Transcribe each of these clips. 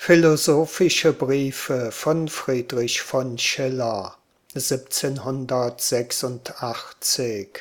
Philosophische Briefe von Friedrich von Schiller 1786.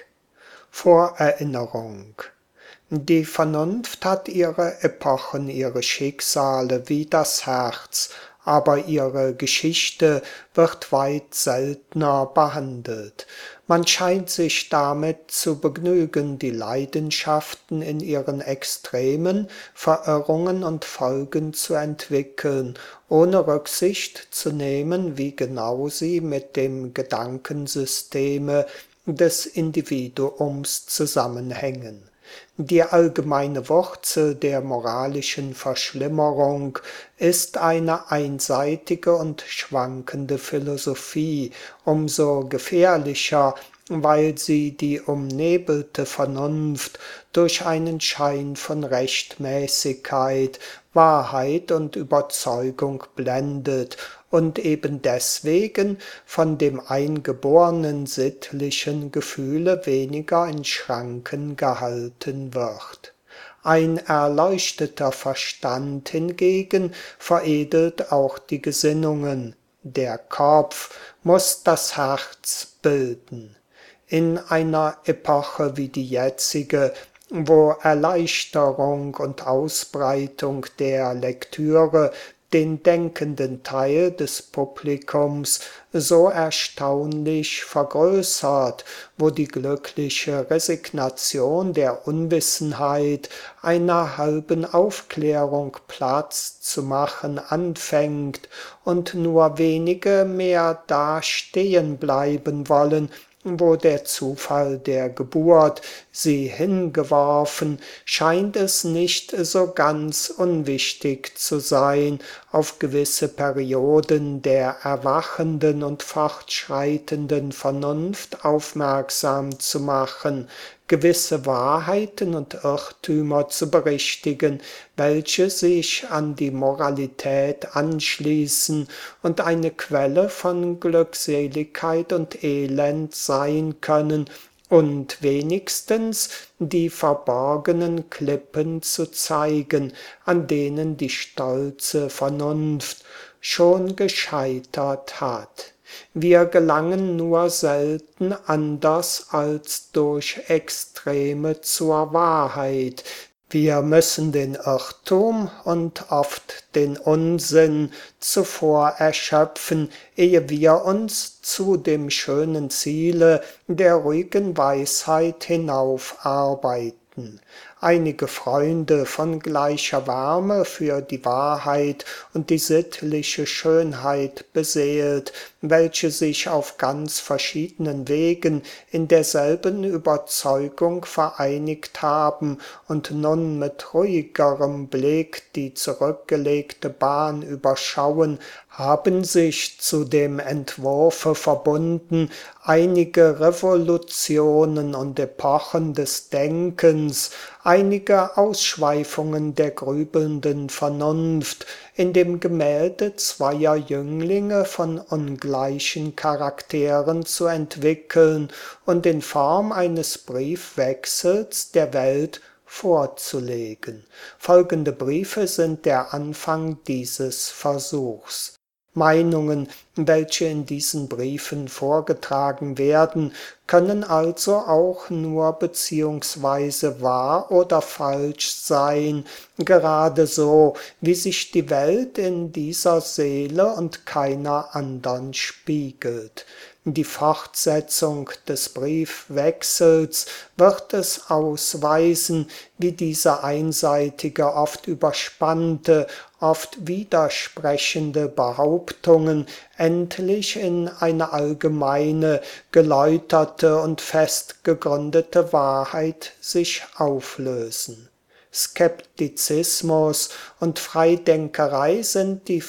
Vorerinnerung. Die Vernunft hat ihre Epochen, ihre Schicksale wie das Herz, aber ihre Geschichte wird weit seltener behandelt. Man scheint sich damit zu begnügen, die Leidenschaften in ihren Extremen, Verirrungen und Folgen zu entwickeln, ohne Rücksicht zu nehmen, wie genau sie mit dem Gedankensysteme des Individuums zusammenhängen. Die allgemeine Wurzel der moralischen Verschlimmerung ist eine einseitige und schwankende Philosophie, umso gefährlicher, weil sie die umnebelte Vernunft durch einen Schein von Rechtmäßigkeit, Wahrheit und Überzeugung blendet und eben deswegen von dem eingeborenen sittlichen Gefühle weniger in Schranken gehalten wird. Ein erleuchteter Verstand hingegen veredelt auch die Gesinnungen. Der Kopf muss das Herz bilden. In einer Epoche wie die jetzige, wo Erleichterung und Ausbreitung der Lektüre den denkenden Teil des Publikums so erstaunlich vergrößert, wo die glückliche Resignation der Unwissenheit einer halben Aufklärung Platz zu machen anfängt und nur wenige mehr da stehen bleiben wollen, wo der Zufall der Geburt sie hingeworfen, scheint es nicht so ganz unwichtig zu sein, auf gewisse Perioden der erwachenden und fortschreitenden Vernunft aufmerksam zu machen, gewisse Wahrheiten und Irrtümer zu berichtigen, welche sich an die Moralität anschließen und eine Quelle von Glückseligkeit und Elend sein können, und wenigstens die verborgenen Klippen zu zeigen, an denen die stolze Vernunft schon gescheitert hat. Wir gelangen nur selten anders als durch Extreme zur Wahrheit. Wir müssen den Irrtum und oft den Unsinn zuvor erschöpfen, ehe wir uns zu dem schönen Ziele der ruhigen Weisheit hinaufarbeiten. Einige Freunde von gleicher Wärme für die Wahrheit und die sittliche Schönheit beseelt, welche sich auf ganz verschiedenen Wegen in derselben Überzeugung vereinigt haben und nun mit ruhigerem Blick die zurückgelegte Bahn überschauen, haben sich zu dem Entwurfe verbunden, einige Revolutionen und Epochen des Denkens, einige Ausschweifungen der grübelnden Vernunft in dem Gemälde zweier Jünglinge von ungleichen Charakteren zu entwickeln und in Form eines Briefwechsels der Welt vorzulegen. Folgende Briefe sind der Anfang dieses Versuchs. Meinungen, welche in diesen Briefen vorgetragen werden, können also auch nur beziehungsweise wahr oder falsch sein, gerade so, wie sich die Welt in dieser Seele und keiner andern spiegelt. Die Fortsetzung des Briefwechsels wird es ausweisen, wie diese einseitige, oft überspannte, oft widersprechende Behauptungen endlich in eine allgemeine, geläuterte und fest gegründete Wahrheit sich auflösen. Skeptizismus und Freidenkerei sind die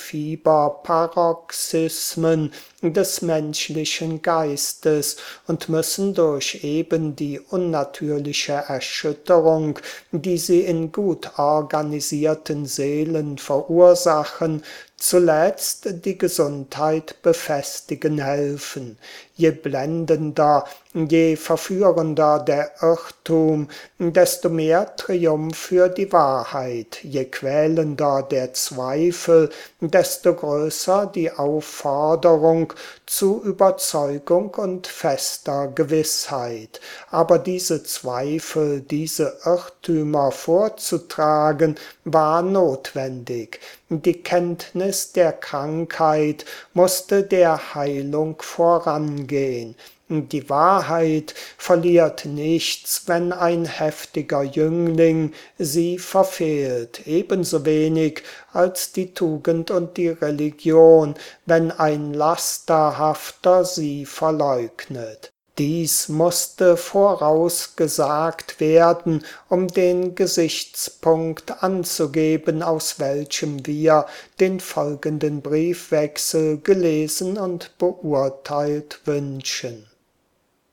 Fieberparoxysmen des menschlichen Geistes und müssen durch eben die unnatürliche Erschütterung, die sie in gut organisierten Seelen verursachen, zuletzt die Gesundheit befestigen helfen. Je blendender, je verführender der Irrtum, desto mehr Triumph für die Wahrheit. Je quälender der Zweifel, desto größer die Aufforderung zu Überzeugung und fester Gewissheit. Aber diese Zweifel, diese Irrtümer vorzutragen, war notwendig. Die Kenntnis der Krankheit musste der Heilung vorangehen. Die Wahrheit verliert nichts, wenn ein heftiger Jüngling sie verfehlt, ebenso wenig als die Tugend und die Religion, wenn ein Lasterhafter sie verleugnet. Dies musste vorausgesagt werden, um den Gesichtspunkt anzugeben, aus welchem wir den folgenden Briefwechsel gelesen und beurteilt wünschen.